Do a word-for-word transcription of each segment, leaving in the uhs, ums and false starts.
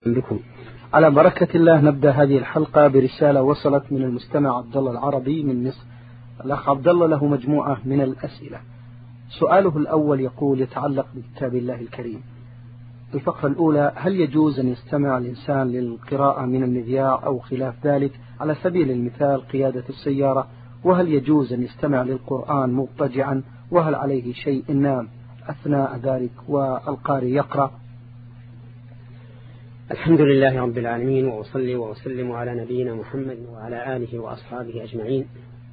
بكم. على بركة الله نبدأ هذه الحلقة برسالة وصلت من المستمع عبد الله العربي من مصر. الأخ عبد الله له مجموعة من الأسئلة. سؤاله الأول يقول يتعلق بكتاب الله الكريم. الفقرة الأولى: هل يجوز أن يستمع الإنسان للقراءة من المذياع أو خلاف ذلك، على سبيل المثال قيادة السيارة؟ وهل يجوز أن يستمع للقرآن مضطجعا؟ وهل عليه شيء إن نام أثناء ذلك والقارئ يقرأ؟ الحمد لله رب العالمين، وأصلي وأسلم على نبينا محمد وعلى آله وأصحابه أجمعين.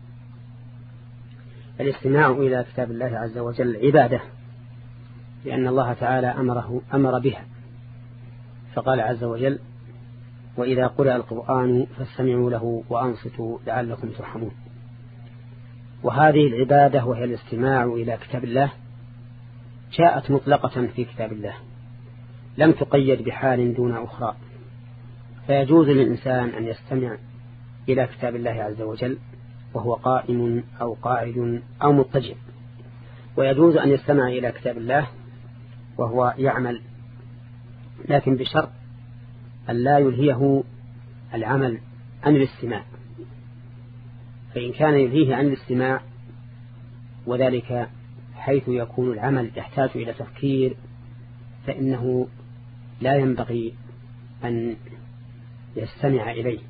الاستماع إلى كتاب الله عز وجل عبادة، لأن الله تعالى أمره أمر بها، فقال عز وجل: وإذا قرأ القرآن فاستمعوا له وأنصتوا لعلكم ترحمون. وهذه العبادة وهي الاستماع إلى كتاب الله جاءت مطلقة في كتاب الله، لم تقيد بحال دون أخرى، فيجوز للإنسان أن يستمع إلى كتاب الله عز وجل وهو قائم أو قاعد أو مضطجع، ويجوز أن يستمع إلى كتاب الله وهو يعمل، لكن بشرط أن لا يلهيه العمل عن الاستماع. فإن كان يلهيه عن الاستماع، وذلك حيث يكون العمل يحتاج إلى تفكير، فإنه لا ينبغي أن يستمع إليه.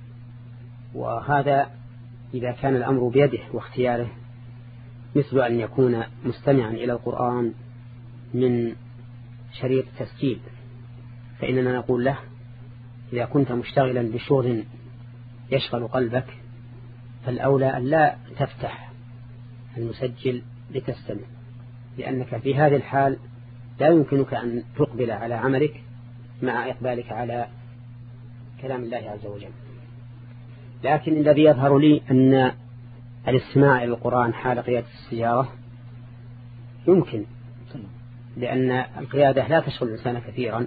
وهذا إذا كان الأمر بيده واختياره، مثل أن يكون مستمعا إلى القرآن من شريط تسجيل، فإننا نقول له: إذا كنت مشتغلا بشغل يشغل قلبك، فالأولى أن لا تفتح المسجل لتستمع، لأنك في هذه الحال لا يمكنك أن تقبل على عملك مع إقبالك على كلام الله عز وجل. لكن الذي يظهر لي أن الاستماع إلى القرآن حال قيادة السيارة يمكن، لأن القيادة لا تشغل الإنسان كثيرا،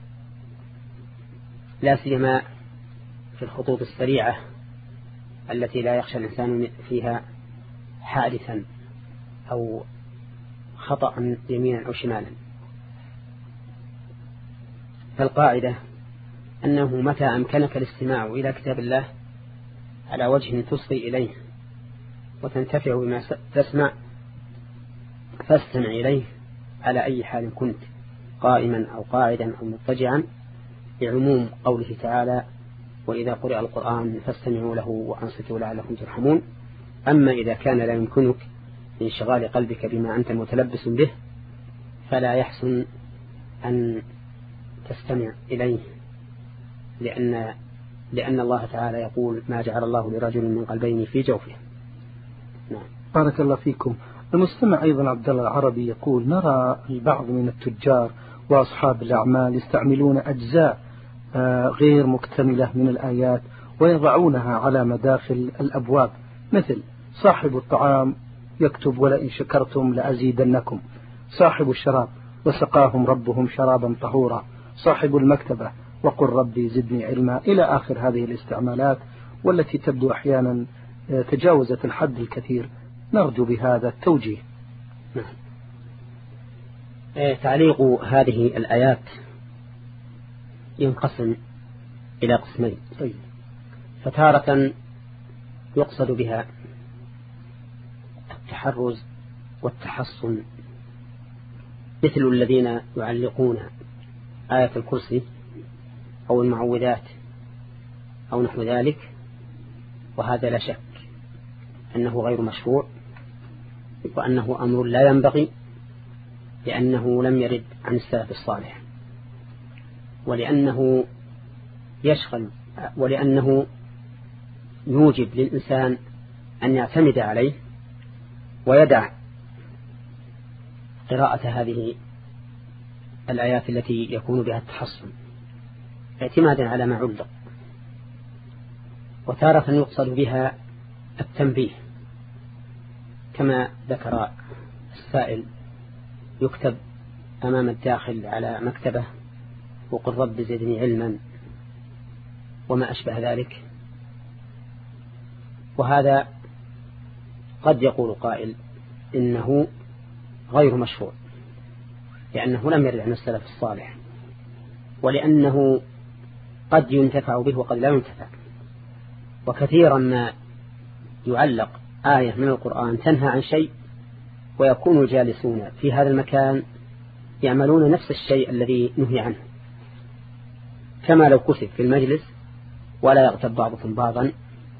لا سيما في الخطوط السريعة التي لا يخشى الإنسان فيها حادثا أو خطأ يمينا أو شمالا. فالقاعدة أنه متى أمكنك الاستماع إلى كتاب الله على وجه تصغي إليه وتنتفع بما تسمع، فاستمع إليه على أي حال كنت، قائما أو قاعدا أو مضطجعا، لعموم قوله تعالى: وإذا قرأ القرآن فاستمعوا له وأنصتوا لعلكم ترحمون. أما إذا كان لا يمكنك لانشغال قلبك بما أنت متلبس به، فلا يحسن أن تستمع إليه، لأن لأن الله تعالى يقول: ما جعل الله لرجل من قلبين في جوفه. نعم. بارك الله فيكم. المستمع أيضا عبد الله العربي يقول: نرى البعض من التجار وأصحاب الأعمال يستعملون أجزاء غير مكتملة من الآيات ويضعونها على مداخل الأبواب، مثل صاحب الطعام يكتب: ولئن شكرتم لأزيدنكم، صاحب الشراب: وسقاهم ربهم شرابا طهورا، صاحب المكتبة: وقل ربي زدني علما، إلى آخر هذه الاستعمالات، والتي تبدو أحيانا تجاوزت الحد الكثير. نرجو بهذا التوجيه. تعليق هذه الآيات ينقسم إلى قسمين. فتارة يقصد بها التحرز والتحصن، مثل الذين يعلقون آية الكرسي أو المعوذات أو نحو ذلك، وهذا لا شك أنه غير مشروع، وأنه أمر لا ينبغي، لأنه لم يرد عن السلف الصالح، ولأنه يشغل ولأنه يوجب للإنسان أن يعتمد عليه ويدع قراءة هذه الآيات التي يكون بها التحصن اعتمادا على ما علق. وتارة يقصد بها التنبيه، كما ذكر السائل: يكتب أمام الداخل على مكتبة: وقل رب زدني علما، وما أشبه ذلك. وهذا قد يقول قائل إنه غير مشروع، لأنه لم يرد عن السلف الصالح، ولأنه قد ينتفع به وقد لا ينتفع. وكثيرا ما يعلق آية من القرآن تنهى عن شيء ويكون الجالسون في هذا المكان يعملون نفس الشيء الذي نهي عنه، كما لو كتب في المجلس ولا يغتب بعضكم بعضا،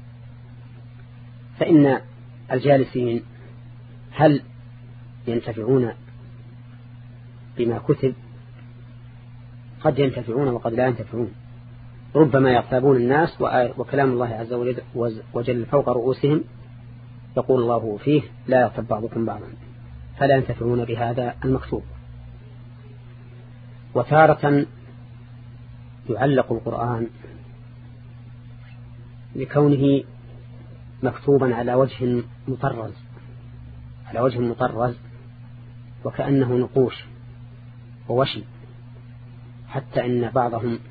فإن الجالسين هل ينتفعون بما كتب؟ قد ينتفعون وقد لا ينتفعون، ربما يغتابون الناس وكلام الله عز وجل فوق رؤوسهم يقول الله فيه لا يغتب بعضكم بعضا، فلا ينتفعون بهذا المكتوب. وتارة يعلق القرآن لكونه مكتوبا على وجه مطرز على وجه مطرز وكأنه نقوش ووشي، حتى إن بعضهم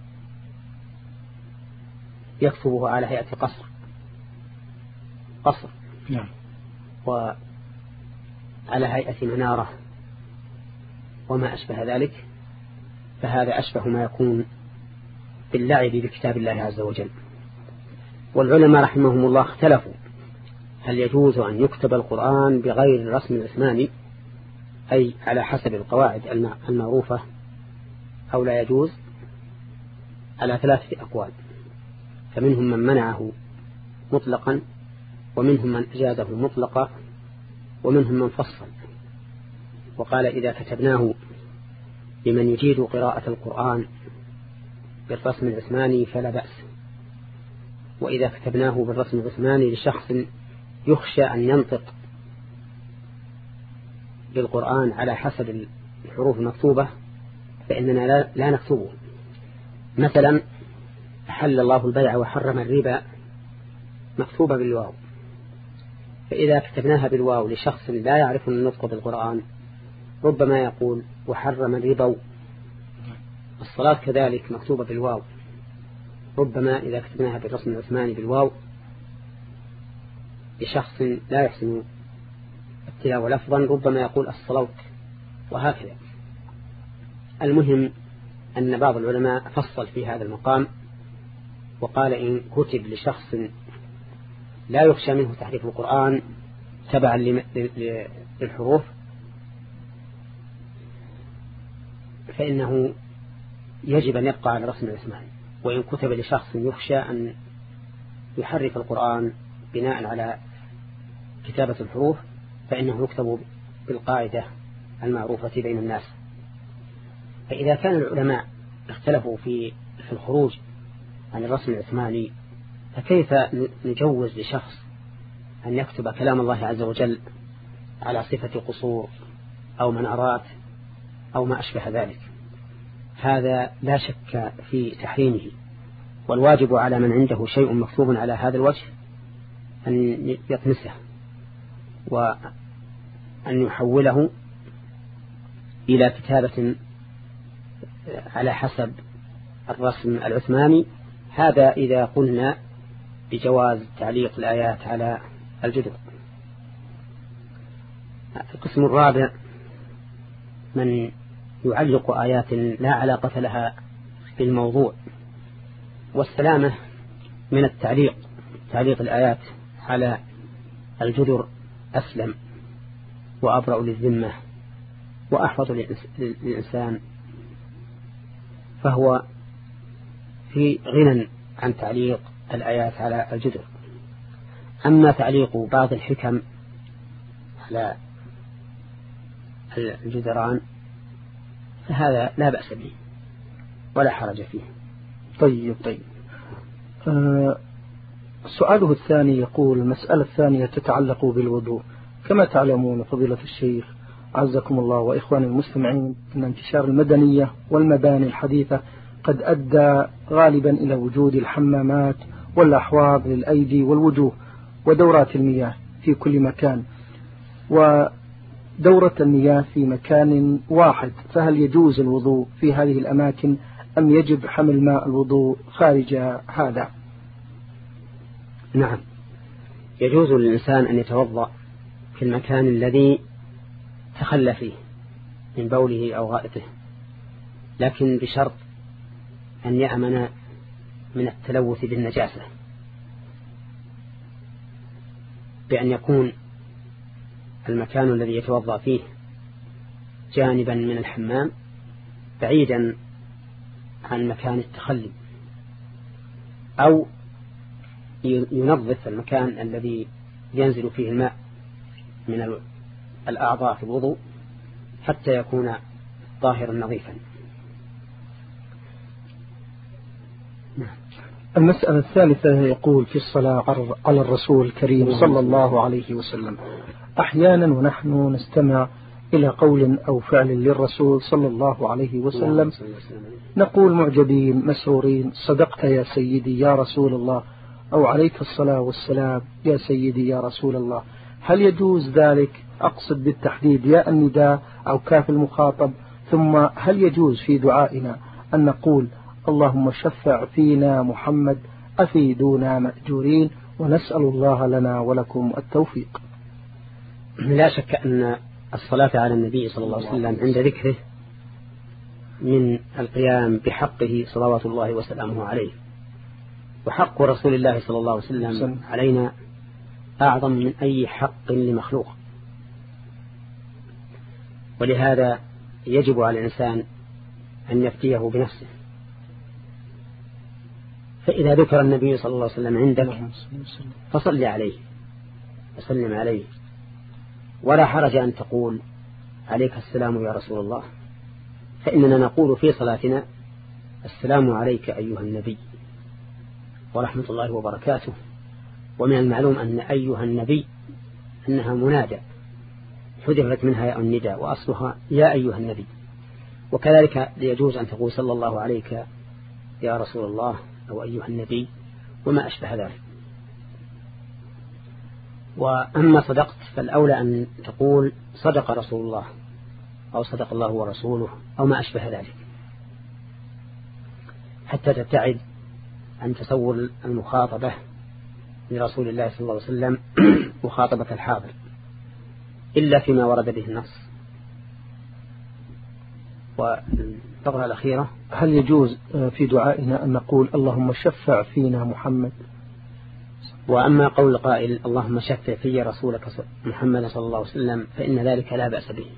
يكتبه على هيئة قصر قصر نعم. وعلى هيئة منارة وما أشبه ذلك، فهذا أشبه ما يكون باللعب بكتاب الله عز وجل. والعلماء رحمهم الله اختلفوا هل يجوز أن يكتب القرآن بغير الرسم العثماني أي على حسب القواعد المعروفة أو لا يجوز، على ثلاثة أقوال، فمنهم من منعه مطلقا، ومنهم من أجازه مطلقا، ومنهم من فصل وقال إذا كتبناه لمن يجيد قراءة القرآن بالرسم العثماني فلا بأس، وإذا كتبناه بالرسم العثماني لشخص يخشى أن ينطق بالقرآن على حسب الحروف المكتوبة فإننا لا, لا نكتبه. مثلا أحل الله البيع وحرم الربا مكتوبة بالواو، فإذا كتبناها بالواو لشخص لا يعرف النطق بالقرآن ربما يقول وحرم الربا. الصلاة كذلك مكتوبة بالواو، ربما إذا كتبناها بالرسم العثماني بالواو لشخص لا يحسن التلاوة لفظا ربما يقول الصلوت، وهكذا. المهم أن بعض العلماء فصل في هذا المقام وقال إن كتب لشخص لا يخشى منه تحريف القرآن تبعا للحروف فإنه يجب أن يبقى على رسم العثماني، وإن كتب لشخص يخشى أن يحرف القرآن بناء على كتابة الحروف فإنه يكتب بالقاعدة المعروفة بين الناس. فإذا كان العلماء اختلفوا في في الخروج عن الرسم العثماني فكيف نجوز لشخص أن يكتب كلام الله عز وجل على صفة قصور أو منارات أو ما أشبه ذلك؟ هذا لا شك في تحريمه، والواجب على من عنده شيء مكتوب على هذا الوجه أن يطمسه وأن يحوله إلى كتابة على حسب الرسم العثماني. هذا إذا قلنا بجواز تعليق الآيات على الجدر. القسم الرابع من يعلق آيات لا علاقة لها بالموضوع، والسلامة من التعليق تعليق الآيات على الجدر أسلم وأبرأ للذمة وأحفظ للإنسان، فهو في غنى عن تعليق الآيات على الجدر. أما تعليق بعض الحكم على الجدران فهذا لا بأس به ولا حرج فيه. طيب طيب آه سؤاله الثاني يقول المسألة الثانية تتعلق بالوضوء. كما تعلمون فضيلة الشيخ عزكم الله وإخواني المستمعين أن انتشار المدنية والمباني الحديثة قد أدى غالبا إلى وجود الحمامات والأحواض للأيدي والوجوه ودورات المياه في كل مكان، ودورة المياه في مكان واحد، فهل يجوز الوضوء في هذه الأماكن أم يجب حمل ماء الوضوء خارج هذا؟ نعم، يجوز للإنسان أن يتوضأ في المكان الذي تخلى فيه من بوله أو غائطه، لكن بشرط أن يأمن من التلوث بالنجاسة بأن يكون المكان الذي يتوضأ فيه جانبا من الحمام بعيدا عن مكان التخلي، أو ينظف المكان الذي ينزل فيه الماء من الأعضاء في الوضوء حتى يكون طاهرا نظيفا. المسألة الثالثة يقول في الصلاة على الرسول الكريم صلى الله عليه وسلم: أحيانا ونحن نستمع إلى قول أو فعل للرسول صلى الله عليه وسلم نقول معجبين مسرورين: صدقت يا سيدي يا رسول الله، أو عليك الصلاة والسلام يا سيدي يا رسول الله. هل يجوز ذلك؟ أقصد بالتحديد يا النداء أو كاف المخاطب. ثم هل يجوز في دعائنا أن نقول اللهم شفع فينا محمد أفيدونا مأجورين، ونسأل الله لنا ولكم التوفيق؟ لا شك أن الصلاة على النبي صلى الله عليه وسلم عند ذكره من القيام بحقه صلوات الله وسلامه عليه، وحق رسول الله صلى الله عليه وسلم علينا أعظم من أي حق لمخلوق، ولهذا يجب على الإنسان أن يفتيه بنفسه. فإذا ذكر النبي صلى الله عليه وسلم عندك فصل عليه وسلم عليه، ولا حرج أن تقول عليك السلام يا رسول الله، فإننا نقول في صلاتنا السلام عليك أيها النبي ورحمة الله وبركاته. ومن المعلوم أن أيها النبي أنها منادى حذفت منها ياء النداء وأصلها يا أيها النبي. وكذلك يجوز أن تقول صلى الله عليك يا رسول الله أو أيها النبي وما أشبه ذلك. وأما صدقت فالأولى أن تقول صدق رسول الله أو صدق الله ورسوله أو ما أشبه ذلك، حتى تبتعد عن تصور المخاطبة لرسول الله صلى الله عليه وسلم مخاطبة الحاضر إلا فيما ورد به النص. والفقرة الأخيرة: هل يجوز في دعائنا أن نقول اللهم شفع فينا محمد؟ وأما قول القائل اللهم شفع في رسولك محمد صلى الله عليه وسلم فإن ذلك لا بأس به،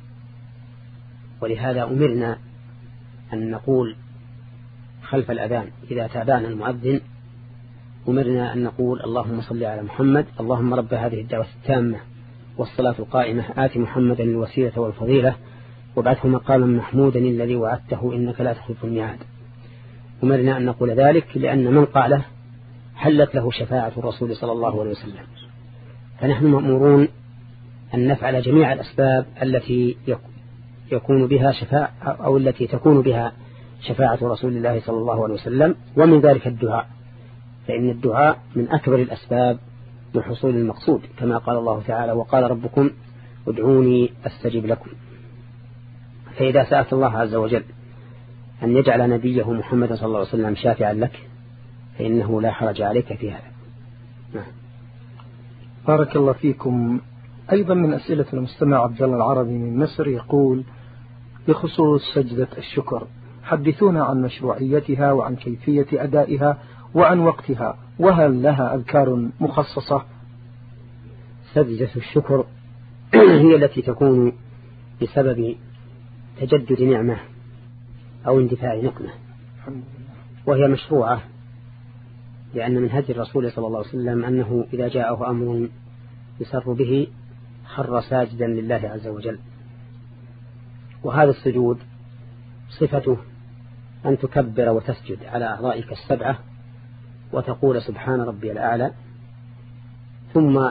ولهذا أمرنا أن نقول خلف الأذان إذا تابعنا المؤذن أمرنا أن نقول اللهم صل على محمد، اللهم رب هذه الدعوة التامة والصلاة القائمة آت محمدا الوسيلة والفضيلة وابعثه مقاما محمودا الذي وعدته إنك لا تخلف الميعاد. أمرنا أن نقول ذلك لأن من قاله حلت له شفاعة الرسول صلى الله عليه وسلم، فنحن مأمورون أن نفعل جميع الأسباب التي يكون بها شفاعة أو التي تكون بها شفاعة رسول الله صلى الله عليه وسلم، ومن ذلك الدعاء، فإن الدعاء من أكبر الأسباب لحصول المقصود، كما قال الله تعالى وقال ربكم ادعوني أستجب لكم. فإذا سألت الله عز وجل أن يجعل نبيه محمد صلى الله عليه وسلم شافعا لك فإنه لا حرج عليك في هذا. نعم. بارك الله فيكم. أيضا من أسئلة المستمع عبد الله العربي من مصر يقول بخصوص سجدة الشكر: حدثونا عن مشروعيتها وعن كيفية أدائها وعن وقتها، وهل لها أذكار مخصصة؟ سجدة الشكر هي التي تكون بسبب تجدد نعمة أو اندفاع نقمة، وهي مشروعة لأن من هدي الرسول صلى الله عليه وسلم أنه إذا جاءه أمر يسر به خر ساجدا لله عز وجل. وهذا السجود صفته أن تكبر وتسجد على أعضائك السبعة وتقول سبحان ربي الأعلى، ثم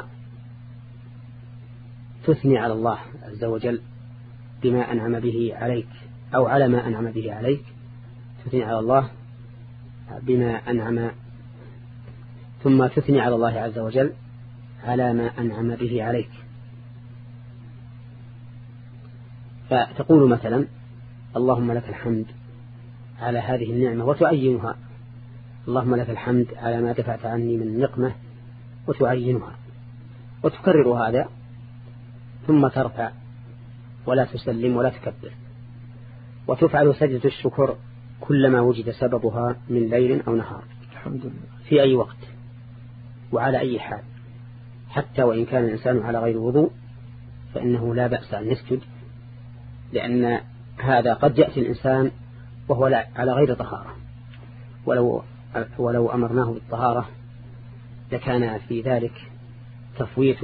تثني على الله عز وجل بما أنعم به عليك أو على ما أنعم به عليك، تثني على الله بما أنعم ثم تثني على الله عز وجل على ما أنعم به عليك. فتقول مثلا اللهم لك الحمد على هذه النعمة وتعينها، اللهم لك الحمد على ما دفعت عني من نقمة وتعينها، وتكرر هذا ثم ترفع ولا تسلم ولا تكبر. وتفعل سجدة الشكر كلما وجد سببها من ليل أو نهار الحمد لله في أي وقت وعلى أي حال، حتى وإن كان الإنسان على غير وضوء فإنه لا بأس أن يسجد، لأن هذا قد يأتي الإنسان وهو على غير طهارة، ولو, ولو أمرناه بالطهارة لكان في ذلك تفويت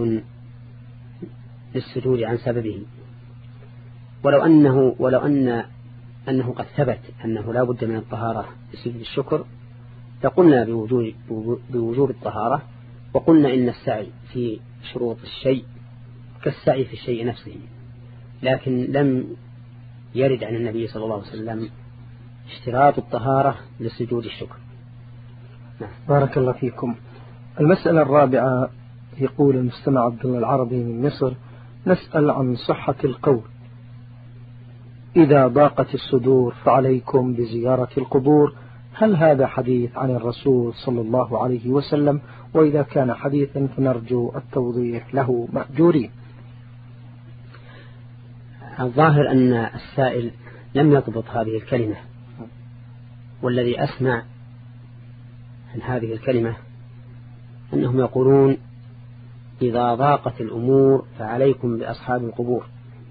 للسجود عن سببه. ولو أنه ولو أن أنه قد ثبت أنه لا بد من الطهارة لسجود الشكر لقلنا بوجوب, بوجوب الطهارة، وقلنا إن السعي في شروط الشيء كالسعي في الشيء نفسه، لكن لم يرد عن النبي صلى الله عليه وسلم اشتراط الطهارة لسجود الشكر. نعم. بارك الله فيكم. المسألة الرابعة يقول المستمع عبد الله العربي من مصر: نسأل عن صحة القول إذا ضاقت الصدور فعليكم بزيارة القبور، هل هذا حديث عن الرسول صلى الله عليه وسلم؟ وإذا كان حديثا فنرجو التوضيح له مأجورين. الظاهر أن السائل لم يضبط هذه الكلمة، والذي أسمع عن هذه الكلمة أنهم يقولون إذا ضاقت الأمور فعليكم بأصحاب القبور،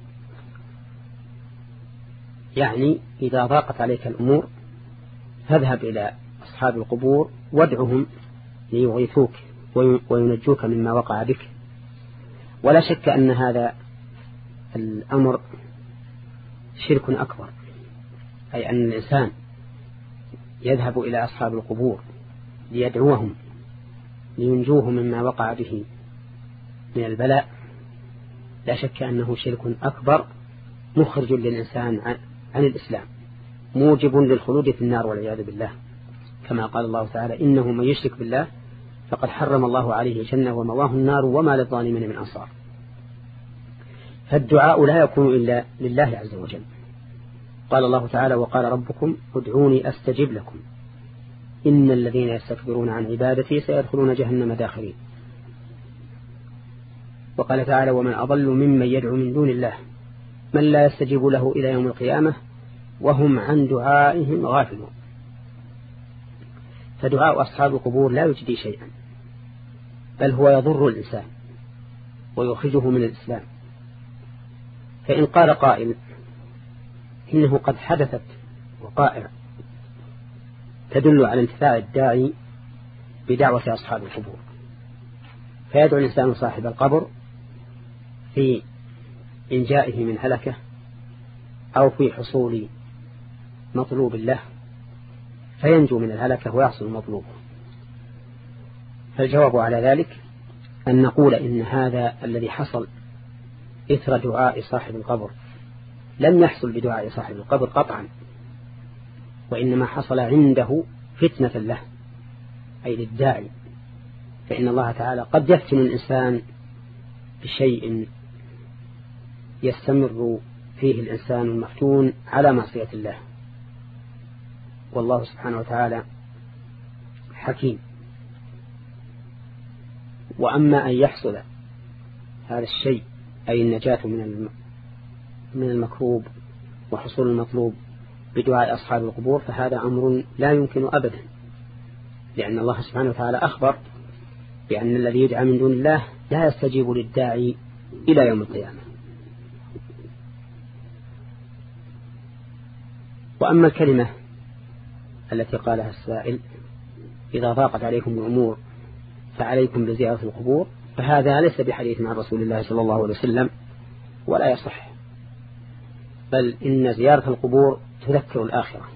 يعني إذا ضاقت عليك الأمور فاذهب إلى أصحاب القبور وادعهم ليغيثوك وينجوك مما وقع بك. ولا شك أن هذا الأمر شرك أكبر، أي أن الإنسان يذهب إلى أصحاب القبور ليدعوهم لينجوه مما وقع به من البلاء، لا شك أنه شرك أكبر مخرج للإنسان عن الإسلام، موجب للخلود في النار والعياذ بالله، كما قال الله تعالى: إنه من يشرك بالله فقد حرم الله عليه الجنة ومواه النار وما للظالمين من أنصار. فالدعاء لا يكون إلا لله عز وجل. قال الله تعالى: وقال ربكم ادعوني أستجب لكم إن الذين يستكبرون عن عبادتي سيدخلون جهنم داخرين. وقال تعالى: ومن أضل ممن يدعو من دون الله من لا يستجيب له إلى يوم القيامة وهم عن دعائهم غافلون. فدعاء أصحاب القبور لا يجدي شيئا، بل هو يضر الإنسان ويخرجه من الإسلام. فإن قال قائل إنه قد حدثت وقائع تدل على انتفاع الداعي بدعوة أصحاب القبور، فيدعو الإنسان صاحب القبر في إنجائه من هلكه أو في حصول مطلوب له فينجو من الهلكة ويحصل مطلوبه. فالجواب على ذلك أن نقول إن هذا الذي حصل إثر دعاء صاحب القبر لم يحصل بدعاء صاحب القبر قطعا، وإنما حصل عنده فتنة له أي للداعي. فإن الله تعالى قد يفتن الإنسان بشيء يستمر فيه الإنسان المفتون على معصية الله، والله سبحانه وتعالى حكيم. وأما أن يحصل هذا الشيء أي النجاة من من المكروب وحصول المطلوب بدعاء أصحاب القبور فهذا أمر لا يمكن أبدا، لأن الله سبحانه وتعالى أخبر بأن الذي يدعى من دون الله لا يستجيب للداعي إلى يوم القيامة. وأما الكلمة التي قالها السائل إذا ضاقت عليكم الأمور فعليكم بزيارة القبور، فهذا ليس بحديث عن رسول الله صلى الله عليه وسلم ولا يصح، بل إن زيارة القبور تذكر الآخرة.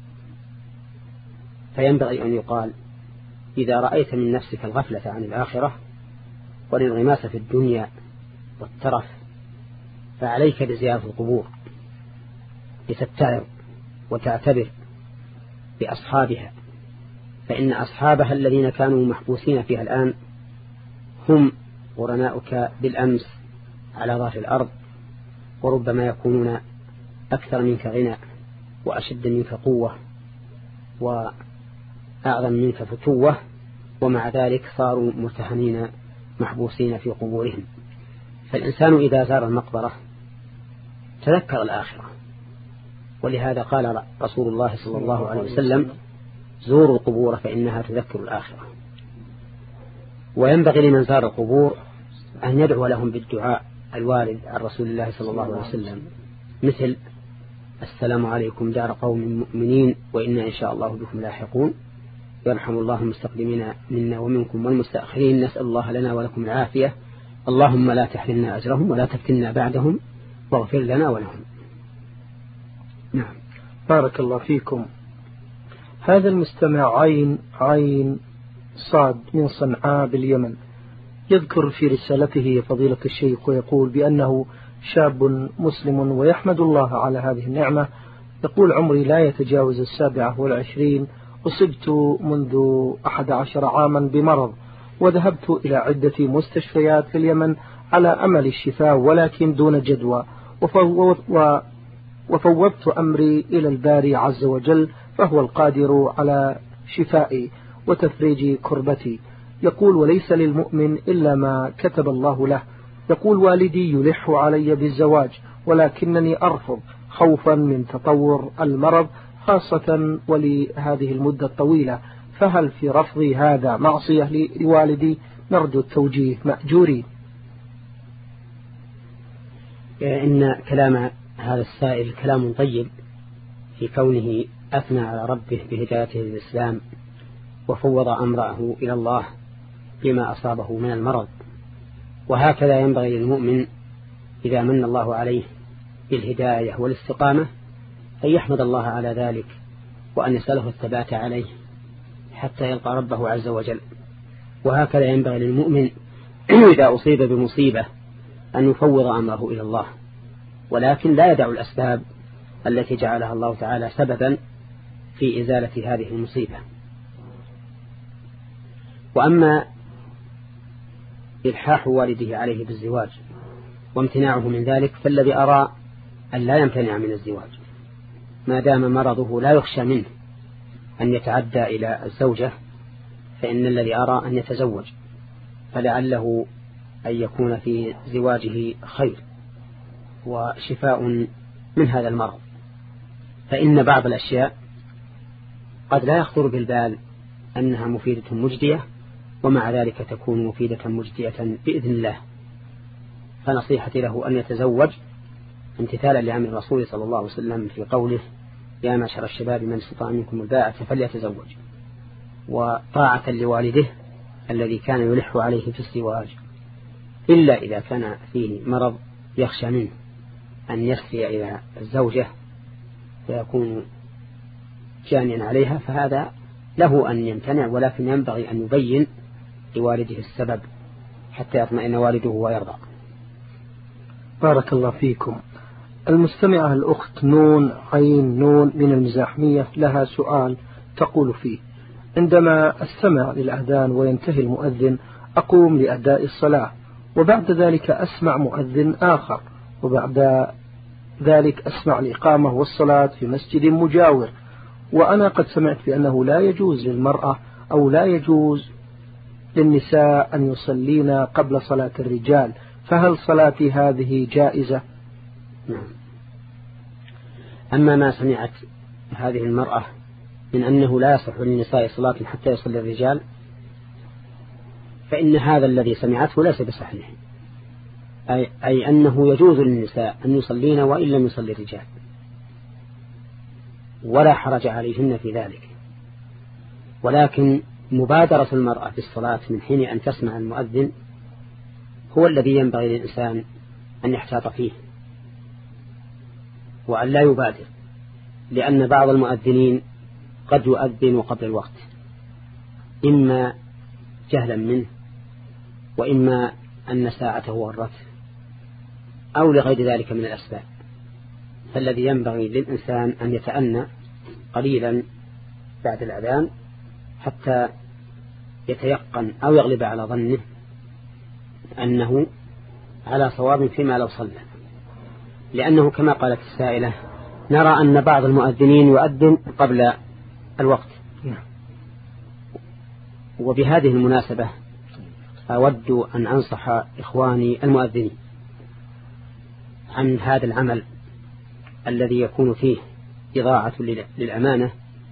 فينبغي أن يقال إذا رأيت من نفسك الغفلة عن الآخرة والانغماس في الدنيا والترف فعليك بزيارة القبور لتتعظ وتعتبر بأصحابها، فإن أصحابها الذين كانوا محبوسين فيها الآن هم قرناؤك بالأمس على ظهر الأرض، وربما يكونون أكثر منك غنى وأشد منك قوة وأعظم منك فتوة، ومع ذلك صاروا مرتهنين محبوسين في قبورهم. فالإنسان إذا زار المقبرة تذكر الآخرة ولهذا قال رسول الله صلى الله عليه وسلم زوروا القبور فإنها تذكر الآخرة. وينبغي لمن زار القبور أن يدعو لهم بالدعاء الوارد عن رسول الله صلى الله عليه وسلم، مثل السلام عليكم دار قوم مؤمنين وإنا إن شاء الله بكم لاحقون، يرحم الله المستقدمين منا ومنكم والمستأخرين، نسأل الله لنا ولكم العافية، اللهم لا تحرمنا أجرهم ولا تفتنا بعدهم واغفر لنا ولهم. نعم، بارك الله فيكم. هذا المستمع عين عين صاد من صنعاء باليمن يذكر في رسالته فضيلة الشيخ ويقول بأنه شاب مسلم ويحمد الله على هذه النعمة. يقول عمري لا يتجاوز السابعة والعشرين، أصبت منذ أحد عشر عاما بمرض وذهبت إلى عدة مستشفيات في اليمن على أمل الشفاء ولكن دون جدوى، وفوضت أمري إلى الباري عز وجل فهو القادر على شفائي وتفريج كربتي. يقول وليس للمؤمن إلا ما كتب الله له. يقول والدي يلح علي بالزواج ولكنني أرفض خوفا من تطور المرض خاصة ولهذه المدة الطويلة، فهل في رفضي هذا معصية لوالدي؟ نرجو التوجيه مأجورين. إن كلام هذا السائل كلام طيب في كونه أثنى على ربه بهدايته للإسلام وفوض أمره إلى الله بما أصابه من المرض، وهكذا ينبغي للمؤمن إذا من الله عليه بالهداية والاستقامة أن يحمد الله على ذلك وأن يسأله الثبات عليه حتى يلقى ربه عز وجل. وهكذا ينبغي للمؤمن إذا أصيب بمصيبة أن يفوض أمره إلى الله، ولكن لا يدع الأسباب التي جعلها الله تعالى سببا في إزالة هذه المصيبة. وأما إلحاح والده عليه بالزواج وامتناعه من ذلك فالذي أرى أن لا يمتنع من الزواج ما دام مرضه لا يخشى منه أن يتعدى إلى الزوجة، فإن الذي أرى أن يتزوج، فلعله أن يكون في زواجه خير وشفاء من هذا المرض. فإن بعض الأشياء قد لا يخطر بالبال أنها مفيدة مجدية ومع ذلك تكون مفيدة مجدية بإذن الله. فنصيحتي له أن يتزوج امتثالا لأمر الرسول صلى الله عليه وسلم في قوله يا معشر الشباب من استطاع منكم الباءة فليتزوج، وطاعة لوالده الذي كان يلح عليه في الزواج، إلا إذا كان فيه مرض يخشى منه أن يسري إلى الزوجة فيكون جانيا عليها، فهذا له أن يمتنع، ولكن ينبغي أن يبين لوالده السبب حتى يطمئن والده ويرضى. بارك الله فيكم. المستمعة الأخت نون عين نون من المزاحمية لها سؤال تقول فيه: عندما أستمع للأذان وينتهي المؤذن أقوم لأداء الصلاة، وبعد ذلك أسمع مؤذن آخر، وبعد ذلك أسمع الإقامة والصلاة في مسجد مجاور، وأنا قد سمعت بأنه لا يجوز للمرأة أو لا يجوز للنساء أن يصلين قبل صلاة الرجال، فهل صلاتي هذه جائزة؟ نعم. أما ما سمعت هذه المرأة من أنه لا يصح للنساء صلاة حتى يصلي الرجال، فإن هذا الذي سمعته ليس بصحيح، أي, أي أنه يجوز للنساء أن يصلين وإن لم يصلي الرجال، ولا حرج عليهن في ذلك، ولكن مبادرة المرأة في الصلاة من حين أن تسمع المؤذن هو الذي ينبغي للإنسان أن يحتاط فيه وأن لا يبادر، لأن بعض المؤذنين قد يؤذن قبل الوقت إما جهلا منه وإما أن ساعته ورته أو لغير ذلك من الأسباب، فالذي ينبغي للإنسان أن يتأنى قليلا بعد الأذان حتى يتيقن أو يغلب على ظنه أنه على صواب فيما لو صلى، لأنه كما قالت السائلة نرى أن بعض المؤذنين يؤذن قبل الوقت. وبهذه المناسبة أود أن أنصح إخواني المؤذنين عن هذا العمل الذي يكون فيه إضاعة للأمانة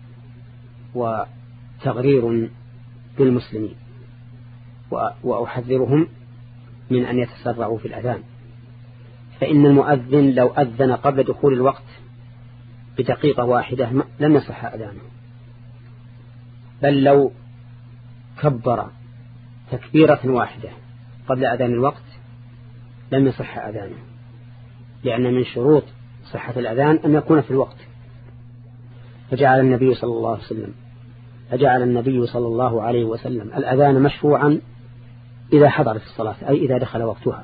وتغرير بالمسلمين، وأحذرهم من أن يتسرعوا في الأذان، فإن المؤذن لو أذن قبل دخول الوقت بدقيقة واحدة لم يصح أذانه، بل لو كبر تكبيرة واحدة قبل أذان الوقت لم يصح أذانه، لأن من شروط صحة الأذان أن يكون في الوقت. فجعل النبي صلى الله عليه وسلم فجعل النبي صلى الله عليه وسلم الأذان مشروعا إذا حضرت الصلاة، أي إذا دخل وقتها.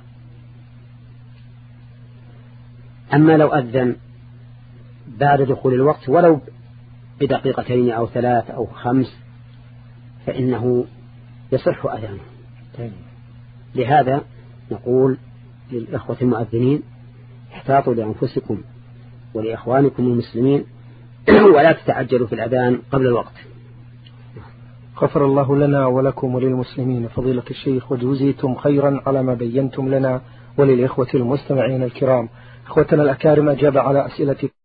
أما لو أذن بعد دخول الوقت ولو بدقيقتين أو ثلاث أو خمس فإنه يصح أذانه. لهذا نقول للإخوة المؤذنين احتاطوا لأنفسكم ولإخوانكم المسلمين ولا تتعجلوا في الأذان قبل الوقت. غفر الله لنا ولكم وللمسلمين فضيلة الشيخ، وجزيتم خيرا على ما بينتم لنا وللإخوة المستمعين الكرام. إخوتنا الأكارم، أجاب على أسئلة